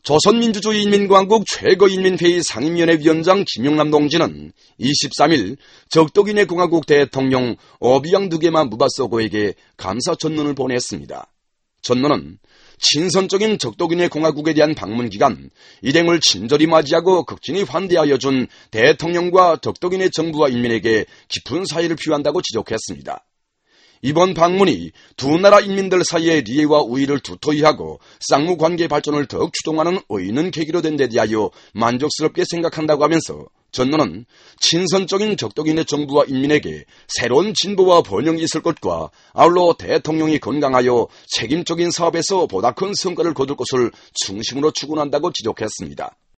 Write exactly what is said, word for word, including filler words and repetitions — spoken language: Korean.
조선민주주의인민공화국 최고인민회의 상임위원회 위원장 김영남 동지는 이십삼일 적도기내 공화국 대통령 어비양 누게마 무바소고에게 감사 전문을 보냈습니다. 전문은 친선적인 적도기내 공화국에 대한 방문 기간 일행을 친절히 맞이하고 극진히 환대하여 준 대통령과 적도기내 정부와 인민에게 깊은 사의를 표한다고 지적했습니다. 이번 방문이 두 나라 인민들 사이의 리해와 우위를 두터이 하고 쌍무관계 발전을 더욱 추동하는 의있는 계기로 된 데 대하여 만족스럽게 생각한다고 하면서 전문은 친선적인 적도기내 정부와 인민에게 새로운 진보와 번영이 있을 것과 아울러 대통령이 건강하여 책임적인 사업에서 보다 큰 성과를 거둘 것을 중심으로 추구한다고 지적했습니다.